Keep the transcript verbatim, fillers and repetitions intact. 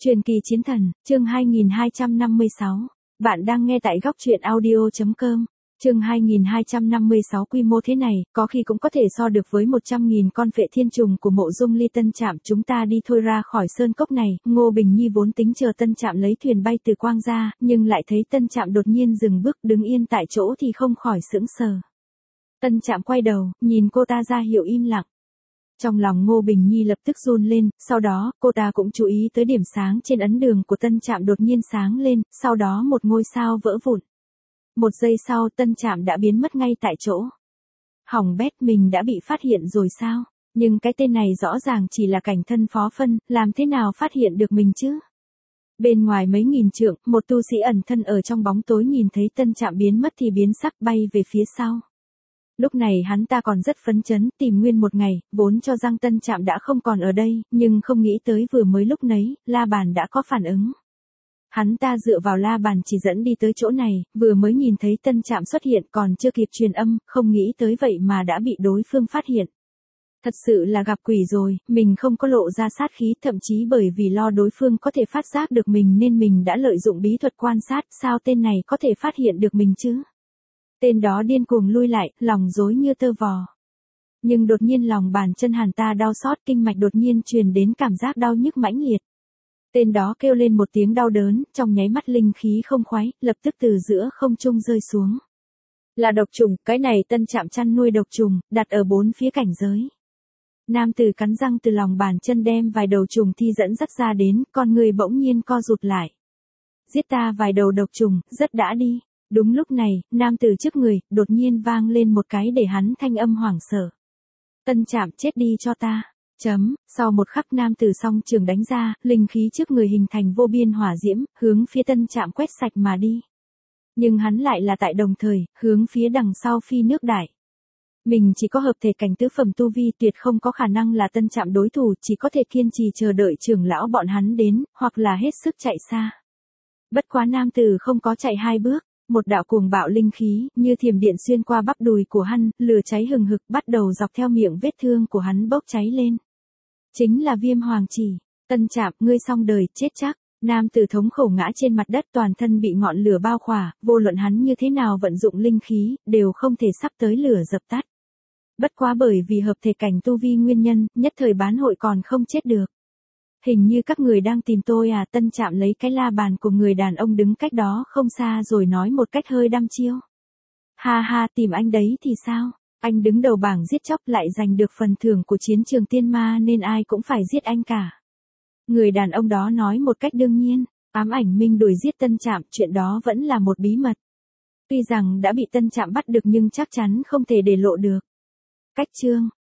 Truyền kỳ chiến thần, chương hai nghìn hai trăm năm mươi sáu. Bạn đang nghe tại góc truyện audio chấm com. Chương hai nghìn hai trăm năm mươi sáu quy mô thế này, có khi cũng có thể so được với một trăm nghìn con phệ thiên trùng của Mộ Dung Ly. Tân Trạm, chúng ta đi thôi, ra khỏi sơn cốc này. Ngô Bình Nhi vốn tính chờ Tân Trạm lấy thuyền bay từ Quang ra, nhưng lại thấy Tân Trạm đột nhiên dừng bước đứng yên tại chỗ thì không khỏi sững sờ. Tân Trạm quay đầu, nhìn cô ta ra hiệu im lặng. Trong lòng Ngô Bình Nhi lập tức run lên, sau đó, cô ta cũng chú ý tới điểm sáng trên ấn đường của Tân Trạm đột nhiên sáng lên, sau đó một ngôi sao vỡ vụn. Một giây sau Tân Trạm đã biến mất ngay tại chỗ. Hỏng bét, mình đã bị phát hiện rồi sao? Nhưng cái tên này rõ ràng chỉ là cảnh thân phó phân, làm thế nào phát hiện được mình chứ? Bên ngoài mấy nghìn trượng, một tu sĩ ẩn thân ở trong bóng tối nhìn thấy Tân Trạm biến mất thì biến sắc bay về phía sau. Lúc này hắn ta còn rất phấn chấn, tìm nguyên một ngày, vốn cho rằng Tân Trạm đã không còn ở đây, nhưng không nghĩ tới vừa mới lúc nấy, la bàn đã có phản ứng. Hắn ta dựa vào la bàn chỉ dẫn đi tới chỗ này, vừa mới nhìn thấy Tân Trạm xuất hiện còn chưa kịp truyền âm, không nghĩ tới vậy mà đã bị đối phương phát hiện. Thật sự là gặp quỷ rồi, mình không có lộ ra sát khí, thậm chí bởi vì lo đối phương có thể phát giác được mình nên mình đã lợi dụng bí thuật quan sát, sao tên này có thể phát hiện được mình chứ? Tên đó điên cuồng lui lại, lòng rối như tơ vò. Nhưng đột nhiên lòng bàn chân hắn ta đau xót, kinh mạch đột nhiên truyền đến cảm giác đau nhức mãnh liệt. Tên đó kêu lên một tiếng đau đớn, trong nháy mắt linh khí không khoái, lập tức từ giữa không trung rơi xuống. Là độc trùng, cái này Tân Trạm chăn nuôi độc trùng, đặt ở bốn phía cảnh giới. Nam tử cắn răng từ lòng bàn chân đem vài đầu trùng thi dẫn dắt ra đến, con người bỗng nhiên co rụt lại. Giết ta vài đầu độc trùng, rất đã đi. Đúng lúc này, nam tử trước người, đột nhiên vang lên một cái để hắn thanh âm hoảng sợ. Tân Trạm, chết đi cho ta. Chấm, sau một khắc nam tử song trường đánh ra, linh khí trước người hình thành vô biên hỏa diễm, hướng phía Tân Trạm quét sạch mà đi. Nhưng hắn lại là tại đồng thời, hướng phía đằng sau phi nước đại. Mình chỉ có hợp thể cảnh tứ phẩm tu vi, tuyệt không có khả năng là Tân Trạm đối thủ, chỉ có thể kiên trì chờ đợi trưởng lão bọn hắn đến, hoặc là hết sức chạy xa. Bất quá nam tử không có chạy hai bước. Một đạo cuồng bạo linh khí, như thiểm điện xuyên qua bắp đùi của hắn, lửa cháy hừng hực bắt đầu dọc theo miệng vết thương của hắn bốc cháy lên. Chính là Viêm Hoàng Chỉ. Tân Trạm, ngươi xong đời, chết chắc. Nam tử thống khổ ngã trên mặt đất, toàn thân bị ngọn lửa bao khỏa, vô luận hắn như thế nào vận dụng linh khí, đều không thể sắp tới lửa dập tắt. Bất quá bởi vì hợp thể cảnh tu vi nguyên nhân, nhất thời bán hội còn không chết được. Hình như các người đang tìm tôi à? Tân Trạm lấy cái la bàn của người đàn ông đứng cách đó không xa rồi nói một cách hơi đăm chiêu. Ha ha, tìm anh đấy thì sao? Anh đứng đầu bảng giết chóc lại giành được phần thưởng của chiến trường tiên ma nên ai cũng phải giết anh cả. Người đàn ông đó nói một cách đương nhiên, ám ảnh minh đuổi giết Tân Trạm, chuyện đó vẫn là một bí mật. Tuy rằng đã bị Tân Trạm bắt được nhưng chắc chắn không thể để lộ được. Cách chương.